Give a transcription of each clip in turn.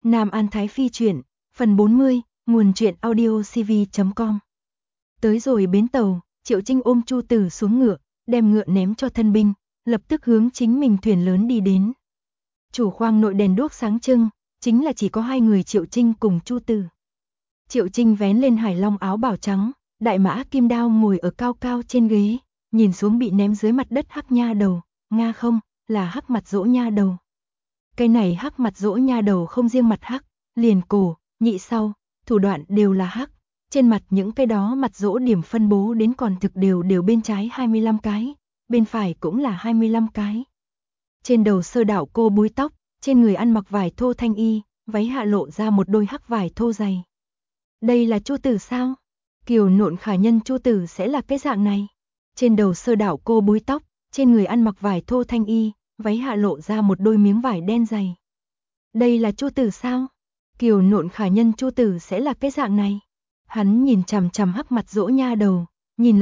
Nam An Thái Phi truyện, phần 40, nguồn truyện audio cv.com. Tới rồi bến tàu, Triệu Trinh ôm Chu Tử xuống ngựa, đem ngựa ném cho thân binh, lập tức hướng chính mình thuyền lớn đi đến. Chủ khoang nội đèn đuốc sáng trưng, chính là chỉ có hai người Triệu Trinh cùng Chu Tử. Triệu Trinh vén lên hải long áo bào trắng, đại mã Kim Đao ngồi ở cao cao trên ghế, nhìn xuống bị ném dưới mặt đất hắc nha đầu, nga không, là hắc mặt dỗ nha đầu. Cái này hắc mặt dỗ nha đầu không riêng mặt hắc, liền cổ, nhị sau, thủ đoạn đều là hắc, trên mặt những cái đó mặt dỗ điểm phân bố đến còn thực đều bên trái 25 cái, bên phải cũng là 25 cái. Trên đầu sơ đảo cô búi tóc, trên người ăn mặc vải thô thanh y, váy hạ lộ ra một đôi hắc vải thô dày. Đây là Chu Tử sao? Kiều nộn khả nhân Chu Tử sẽ là cái dạng này. Trên đầu sơ đảo cô búi tóc, trên người ăn mặc vải thô thanh y, váy hạ lộ ra một đôi miếng vải đen dày. Đây là Chu Tử sao? Kiều nộn khả nhân Chu Tử sẽ là cái dạng này. Hắn nhìn chằm chằm hắc mặt dỗ nha đầu, nhìn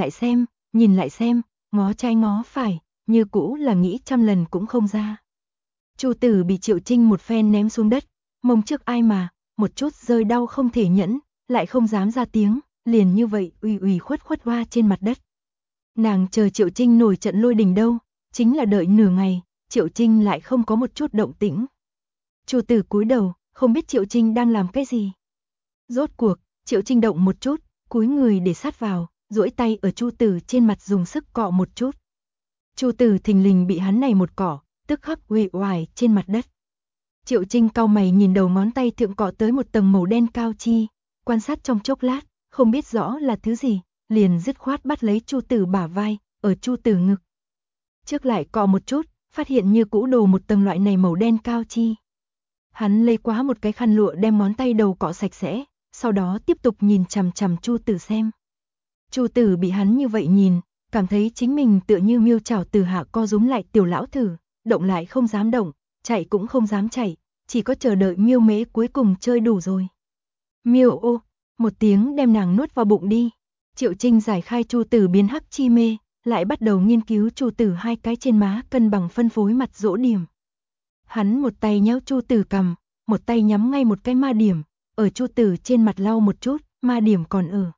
lại xem, ngó trái ngó phải, như cũ là nghĩ trăm lần cũng không ra. Chu Tử bị Triệu Trinh một phen ném xuống đất, mông trước ai mà, một chút rơi đau không thể nhẫn, lại không dám ra tiếng, liền như vậy ủy khuất hoa trên mặt đất. Nàng chờ Triệu Trinh nổi trận lôi đình đâu, chính là đợi nửa ngày, Triệu Trinh lại không có một chút động tĩnh. Chu Tử cúi đầu, không biết Triệu Trinh đang làm cái gì. Rốt cuộc, Triệu Trinh động một chút, cúi người để sát vào, duỗi tay ở Chu Tử trên mặt dùng sức cọ một chút. Chu Tử thình lình bị hắn này một cọ, tức khắc uể oải trên mặt đất. Triệu Trinh cau mày nhìn đầu ngón tay thượng cọ tới một tầng màu đen cao chi, quan sát trong chốc lát, không biết rõ là thứ gì, liền dứt khoát bắt lấy Chu Tử bả vai, ở Chu Tử ngực. Trước lại cọ một chút, phát hiện như cũ đồ một tầng loại này màu đen cao chi. Hắn lấy quá một cái khăn lụa đem ngón tay đầu cọ sạch sẽ, sau đó tiếp tục nhìn chằm chằm Chu Tử xem. Chu Tử bị hắn như vậy nhìn, cảm thấy chính mình tựa như miêu chảo từ hạ co rúm lại tiểu lão thử, động lại không dám động, chạy cũng không dám chạy, chỉ có chờ đợi miêu mễ cuối cùng chơi đủ rồi. Miêu ô, một tiếng đem nàng nuốt vào bụng đi. Triệu Trinh giải khai Chu Tử biến hắc chi mê, lại bắt đầu nghiên cứu Chu Tử hai cái trên má cân bằng phân phối mặt dỗ điểm. Hắn một tay nhéo Chu Tử cằm, một tay nhắm ngay một cái ma điểm, ở Chu Tử trên mặt lau một chút, ma điểm còn ở.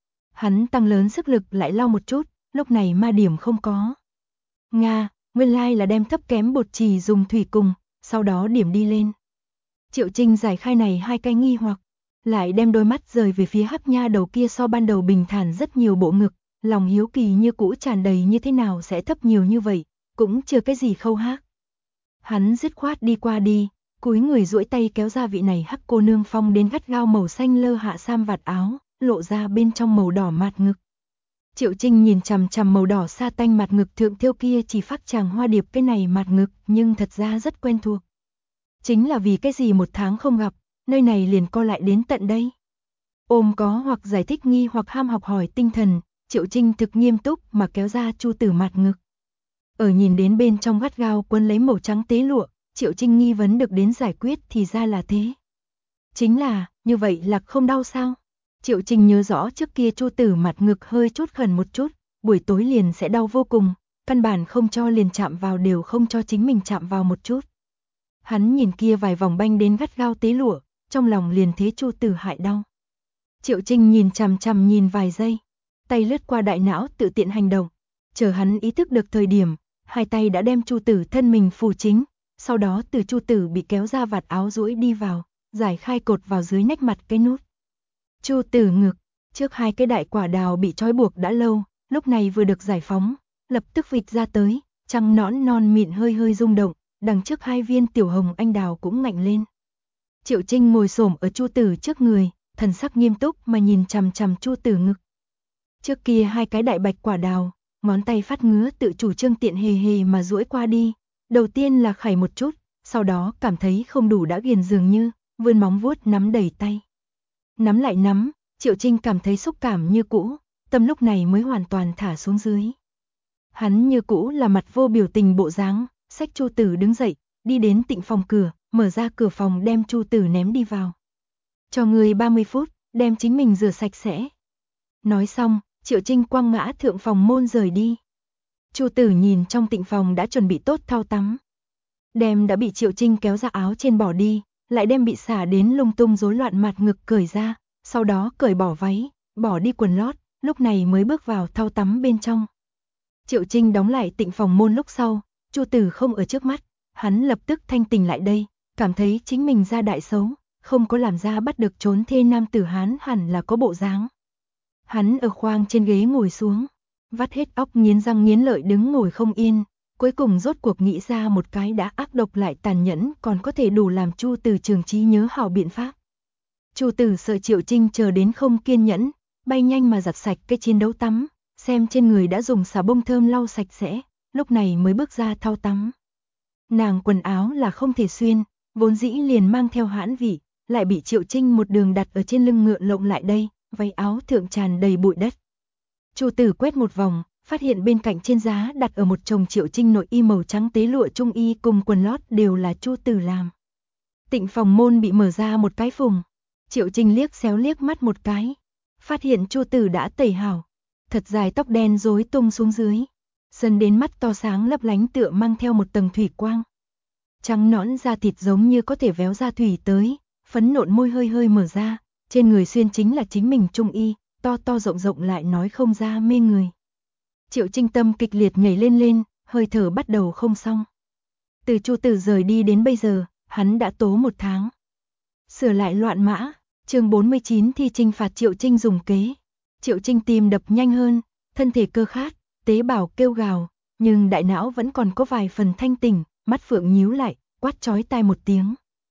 Hắn tăng lớn sức lực lại lau một chút, lúc này ma điểm không có. Nga, nguyên lai là đem thấp kém bột chì dùng thủy cùng, sau đó điểm đi lên. Triệu Trinh giải khai này hai cái nghi hoặc, lại đem đôi mắt rời về phía hắc nha đầu kia so ban đầu bình thản rất nhiều bộ ngực, lòng hiếu kỳ như cũ tràn đầy như thế nào sẽ thấp nhiều như vậy, cũng chưa cái gì khâu hát. Hắn dứt khoát đi qua đi, cúi người duỗi tay kéo ra vị này hắc cô nương phong đến gắt gao màu xanh lơ hạ sam vạt áo, lộ ra bên trong màu đỏ mạt ngực. Triệu Trinh nhìn chằm chằm màu đỏ sa tanh mặt ngực thượng thiêu kia chỉ phát chàng hoa điệp cái này mặt ngực nhưng thật ra rất quen thuộc. Chính là vì cái gì một tháng không gặp, nơi này liền co lại đến tận đây. Ôm có hoặc giải thích nghi hoặc ham học hỏi tinh thần, Triệu Trinh thực nghiêm túc mà kéo ra Chu Tử mặt ngực. Ở nhìn đến bên trong gắt gao quấn lấy màu trắng tế lụa, Triệu Trinh nghi vấn được đến giải quyết thì ra là thế. Chính là, như vậy là không đau sao? Triệu Trinh nhớ rõ trước kia Chu Tử mặt ngực hơi chút khẩn một chút, buổi tối liền sẽ đau vô cùng, căn bản không cho liền chạm vào đều không cho chính mình chạm vào một chút. Hắn nhìn kia vài vòng banh đến gắt gao tế lụa, trong lòng liền thế Chu Tử hại đau. Triệu Trinh nhìn chằm chằm nhìn vài giây, tay lướt qua đại não tự tiện hành động, chờ hắn ý thức được thời điểm, hai tay đã đem Chu Tử thân mình phủ chính, sau đó từ Chu Tử bị kéo ra vạt áo duỗi đi vào, giải khai cột vào dưới nách mặt cái nút. Chu Tử ngực, trước hai cái đại quả đào bị trói buộc đã lâu, lúc này vừa được giải phóng, lập tức vịt ra tới, trăng nõn non mịn hơi rung động, đằng trước hai viên tiểu hồng anh đào cũng ngạnh lên. Triệu Trinh ngồi xổm ở Chu Tử trước người, thần sắc nghiêm túc mà nhìn chằm chằm Chu Tử ngực. Trước kia hai cái đại bạch quả đào, ngón tay phát ngứa tự chủ trương tiện hề mà duỗi qua đi, đầu tiên là khảy một chút, sau đó cảm thấy không đủ đã ghiền dường như, vươn móng vuốt nắm đầy tay. Nắm lại nắm, Triệu Trinh cảm thấy xúc cảm như cũ, tâm lúc này mới hoàn toàn thả xuống dưới. Hắn như cũ là mặt vô biểu tình bộ dáng, xách Chu Tử đứng dậy, đi đến tịnh phòng cửa, mở ra cửa phòng đem Chu Tử ném đi vào. Cho người 30 phút, đem chính mình rửa sạch sẽ. Nói xong, Triệu Trinh quăng ngã thượng phòng môn rời đi. Chu Tử nhìn trong tịnh phòng đã chuẩn bị tốt thau tắm. Đem đã bị Triệu Trinh kéo ra áo trên bỏ đi, lại đem bị xả đến lung tung rối loạn mặt ngực cởi ra, sau đó cởi bỏ váy, bỏ đi quần lót, lúc này mới bước vào thau tắm bên trong. Triệu Trinh đóng lại tịnh phòng môn lúc sau, Chu Tử không ở trước mắt, hắn lập tức thanh tỉnh lại đây, cảm thấy chính mình ra đại xấu, không có làm ra bắt được trốn thê nam tử Hán hẳn là có bộ dáng. Hắn ở khoang trên ghế ngồi xuống, vắt hết óc nghiến răng nghiến lợi đứng ngồi không yên, cuối cùng rốt cuộc nghĩ ra một cái đã ác độc lại tàn nhẫn còn có thể đủ làm Chu Tử trường trí nhớ hảo biện pháp. Chu Tử sợ Triệu Trinh chờ đến không kiên nhẫn, bay nhanh mà giặt sạch cái chiến đấu tắm, xem trên người đã dùng xà bông thơm lau sạch sẽ, lúc này mới bước ra thau tắm. Nàng quần áo là không thể xuyên, vốn dĩ liền mang theo hãn vị, lại bị Triệu Trinh một đường đặt ở trên lưng ngựa lộng lại đây, váy áo thượng tràn đầy bụi đất. Chu Tử quét một vòng, phát hiện bên cạnh trên giá đặt ở một chồng Triệu Trinh nội y màu trắng tế lụa trung y cùng quần lót đều là Chu Tử làm. Tịnh phòng môn bị mở ra một cái phùng, Triệu Trinh liếc xéo liếc mắt một cái, phát hiện Chu Tử đã tẩy hảo, thật dài tóc đen rối tung xuống dưới, dần đến mắt to sáng lấp lánh tựa mang theo một tầng thủy quang. Trắng nõn da thịt giống như có thể véo ra thủy tới, phấn nộn môi hơi hơi mở ra, trên người xuyên chính là chính mình trung y, to to rộng rộng lại nói không ra mê người. Triệu Trinh tâm kịch liệt nhảy lên lên, hơi thở bắt đầu không xong. Từ Chu Tử rời đi đến bây giờ, hắn đã tố 1 tháng. Sửa lại loạn mã, chương 49 thi trinh phạt Triệu Trinh dùng kế. Triệu Trinh tim đập nhanh hơn, thân thể cơ khát, tế bào kêu gào, nhưng đại não vẫn còn có vài phần thanh tỉnh, mắt phượng nhíu lại, quát chói tai một tiếng.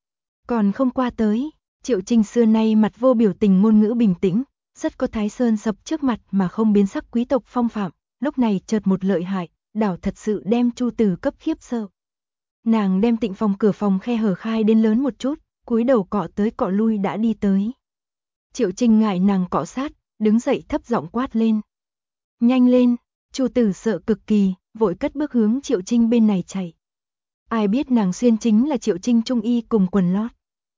Còn không qua tới, Triệu Trinh xưa nay mặt vô biểu tình ngôn ngữ bình tĩnh, rất có Thái Sơn sập trước mặt mà không biến sắc quý tộc phong phạm, lúc này chợt một lợi hại, đảo thật sự đem Chu Tử cấp khiếp sợ. Nàng đem tịnh phòng cửa phòng khe hở khai đến lớn một chút, cúi đầu cọ tới cọ lui đã đi tới. Triệu Trinh ngại nàng cọ sát, đứng dậy thấp giọng quát lên. Nhanh lên, Chu Tử sợ cực kỳ, vội cất bước hướng Triệu Trinh bên này chạy. Ai biết nàng xuyên chính là Triệu Trinh trung y cùng quần lót.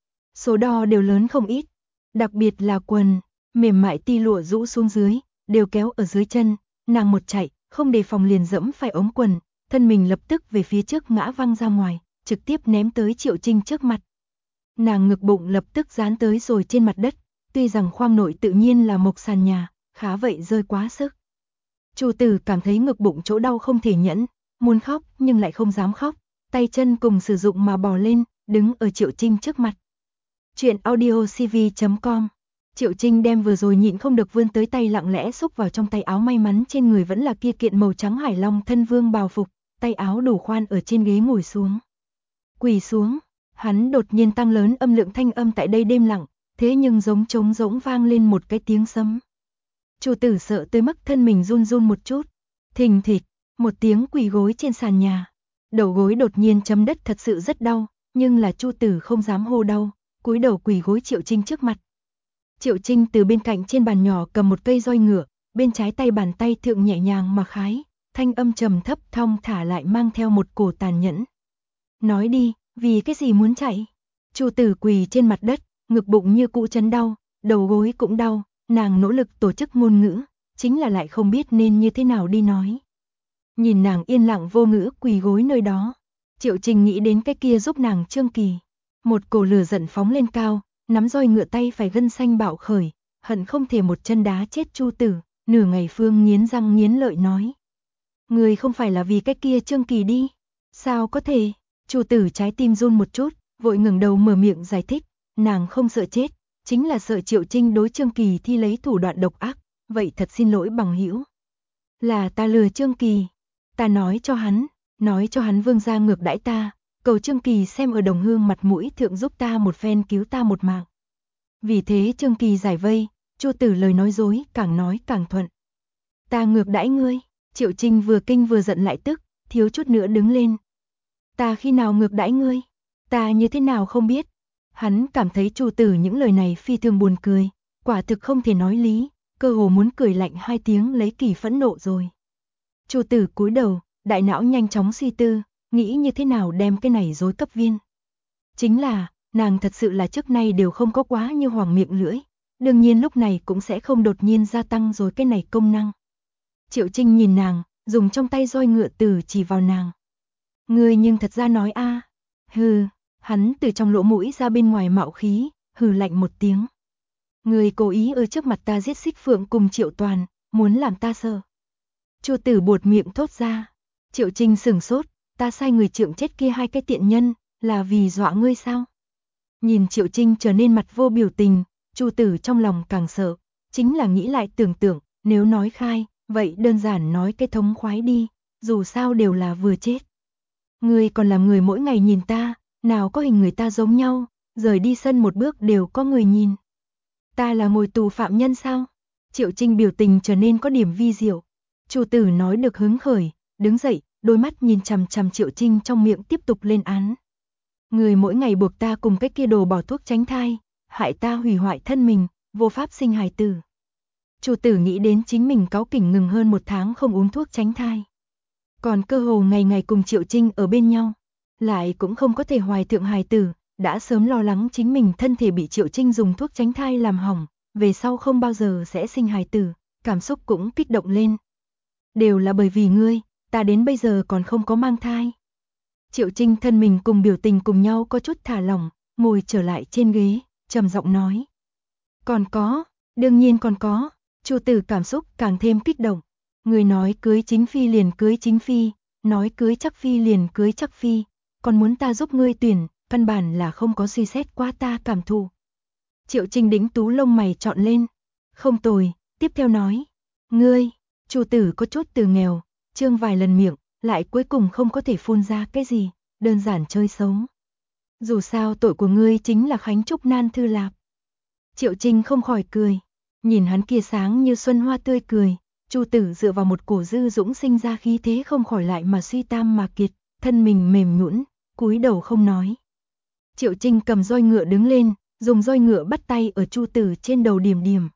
Số đo đều lớn không ít, đặc biệt là quần, mềm mại ti lụa rũ xuống dưới, đều kéo ở dưới chân, nàng một chạy, không đề phòng liền dẫm phải ống quần, thân mình lập tức về phía trước ngã văng ra ngoài, trực tiếp ném tới Triệu Trinh trước mặt. Nàng ngực bụng lập tức dán tới rồi trên mặt đất, tuy rằng khoang nội tự nhiên là mộc sàn nhà, khá vậy rơi quá sức. Chu Tử cảm thấy ngực bụng chỗ đau không thể nhẫn, muốn khóc nhưng lại không dám khóc, tay chân cùng sử dụng mà bò lên, đứng ở Triệu Trinh trước mặt. Chuyện audiocv.com. Triệu Trinh đem vừa rồi nhịn không được vươn tới tay lặng lẽ xúc vào trong tay áo, may mắn trên người vẫn là kia kiện màu trắng hải long thân vương bào phục, tay áo đủ khoan ở trên ghế ngồi xuống. Quỳ xuống, hắn đột nhiên tăng lớn âm lượng, thanh âm tại đây đêm lặng, thế nhưng giống trống rỗng vang lên một cái tiếng sấm. Chu Tử sợ tới mức thân mình run run một chút, thình thịch, một tiếng quỳ gối trên sàn nhà. Đầu gối đột nhiên chấm đất thật sự rất đau, nhưng là Chu Tử không dám hô đau, cúi đầu quỳ gối Triệu Trinh trước mặt. Triệu Trinh từ bên cạnh trên bàn nhỏ cầm một cây roi ngựa, bên trái tay bàn tay thượng nhẹ nhàng mà khái, thanh âm trầm thấp thong thả lại mang theo một cổ tàn nhẫn. Nói đi, vì cái gì muốn chạy? Chu Tử quỳ trên mặt đất, ngực bụng như cũ chấn đau, đầu gối cũng đau, nàng nỗ lực tổ chức ngôn ngữ, chính là lại không biết nên như thế nào đi nói. Nhìn nàng yên lặng vô ngữ quỳ gối nơi đó, Triệu Trinh nghĩ đến cái kia giúp nàng Trương Kỳ. Một cổ lửa giận phóng lên cao, nắm roi ngựa tay phải gân xanh bạo khởi, hận không thể một chân đá chết Chu Tử, nửa ngày phương nghiến răng nghiến lợi nói. Người không phải là vì cái kia Trương Kỳ đi, sao có thể? Chu Tử trái tim run một chút, vội ngẩng đầu mở miệng giải thích, nàng không sợ chết, chính là sợ Triệu Trinh đối Trương Kỳ thi lấy thủ đoạn độc ác, vậy thật xin lỗi bằng hữu. Là ta lừa Trương Kỳ, ta nói cho hắn vương gia ngược đãi ta, cầu Trương Kỳ xem ở đồng hương mặt mũi thượng giúp ta một phen, cứu ta một mạng. Vì thế Trương Kỳ giải vây, Chu Tử lời nói dối càng nói càng thuận. Ta ngược đãi ngươi, Triệu Trinh vừa kinh vừa giận lại tức, thiếu chút nữa đứng lên. Ta khi nào ngược đãi ngươi? Ta như thế nào không biết? Hắn cảm thấy Chu Tử những lời này phi thường buồn cười, quả thực không thể nói lý, cơ hồ muốn cười lạnh 2 tiếng lấy kỳ phẫn nộ rồi. Chu Tử cúi đầu, đại não nhanh chóng suy tư, nghĩ như thế nào đem cái này dối cấp viên. Chính là, nàng thật sự là trước nay đều không có quá như hoàng miệng lưỡi, đương nhiên lúc này cũng sẽ không đột nhiên gia tăng rồi cái này công năng. Triệu Trinh nhìn nàng, dùng trong tay roi ngựa tử chỉ vào nàng. Ngươi nhưng thật ra nói a. Hừ, Hắn từ trong lỗ mũi ra bên ngoài mạo khí, hừ lạnh một tiếng. Người cố ý ở trước mặt ta giết Xích Phượng cùng Triệu Toàn, muốn làm ta sợ. Chu Tử buột miệng thốt ra. Triệu Trinh sửng sốt, ta sai người trượng chết kia hai cái tiện nhân, là vì dọa ngươi sao? Nhìn Triệu Trinh trở nên mặt vô biểu tình, Chu Tử trong lòng càng sợ, chính là nghĩ lại tưởng tượng, nếu nói khai, vậy đơn giản nói cái thống khoái đi, dù sao đều là vừa chết. Ngươi còn làm người mỗi ngày nhìn ta, nào có hình người ta giống nhau, rời đi sân một bước đều có người nhìn. Ta là ngồi tù phạm nhân sao? Triệu Trinh biểu tình trở nên có điểm vi diệu. Chu Tử nói được hứng khởi, đứng dậy, đôi mắt nhìn chằm chằm Triệu Trinh trong miệng tiếp tục lên án. Người mỗi ngày buộc ta cùng cái kia đồ bỏ thuốc tránh thai, hại ta hủy hoại thân mình, vô pháp sinh hài tử. Chu Tử nghĩ đến chính mình cáu kỉnh ngừng hơn 1 tháng không uống thuốc tránh thai. Còn cơ hồ ngày ngày cùng Triệu Trinh ở bên nhau, lại cũng không có thể hoài thượng hài tử, đã sớm lo lắng chính mình thân thể bị Triệu Trinh dùng thuốc tránh thai làm hỏng, về sau không bao giờ sẽ sinh hài tử, cảm xúc cũng kích động lên. Đều là bởi vì ngươi, ta đến bây giờ còn không có mang thai. Triệu Trinh thân mình cùng biểu tình cùng nhau có chút thả lỏng, ngồi trở lại trên ghế, trầm giọng nói. Còn có, đương nhiên còn có. Chu Tử cảm xúc càng thêm kích động. Người nói cưới chính phi liền cưới chính phi, nói cưới chắc phi liền cưới chắc phi, còn muốn ta giúp ngươi tuyển, căn bản là không có suy xét qua ta cảm thụ. Triệu Trinh đĩnh tú lông mày trọn lên. Không tồi, tiếp theo nói. Ngươi, Chu Tử có chút từ nghèo, trương vài lần miệng, lại cuối cùng không có thể phun ra cái gì, đơn giản chơi xấu. Dù sao tội của ngươi chính là Khánh Trúc Nan Thư Lạp. Triệu Trinh không khỏi cười, nhìn hắn kia sáng như xuân hoa tươi cười, Chu Tử dựa vào một cổ dư dũng sinh ra khí thế không khỏi lại mà suy tam mà kiệt, thân mình mềm nhũn, cúi đầu không nói. Triệu Trinh cầm roi ngựa đứng lên, dùng roi ngựa bắt tay ở Chu Tử trên đầu điểm điểm.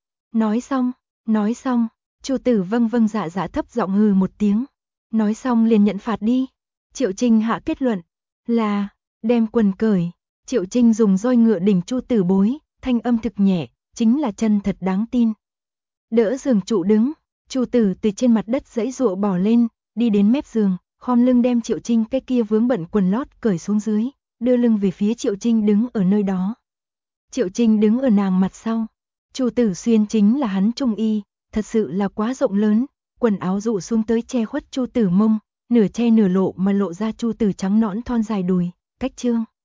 Nói xong, Chu Tử vâng vâng dạ dạ thấp giọng hừ một tiếng. Nói xong liền nhận phạt đi. Triệu Trinh hạ kết luận là đem quần cởi. Triệu Trinh dùng roi ngựa đỉnh Chu Tử bối, thanh âm thực nhẹ, chính là chân thật đáng tin. Đỡ giường trụ đứng, Chu Tử từ trên mặt đất giãy giụa bò lên, đi đến mép giường, khom lưng đem Triệu Trinh cái kia vướng bận quần lót cởi xuống dưới, đưa lưng về phía Triệu Trinh đứng ở nơi đó. Triệu Trinh đứng ở nàng mặt sau. Chu Tử xuyên chính là hắn trung y, thật sự là quá rộng lớn, quần áo rụ xuống tới che khuất Chu Tử mông, nửa che nửa lộ mà lộ ra Chu Tử trắng nõn thon dài đùi, cách trương.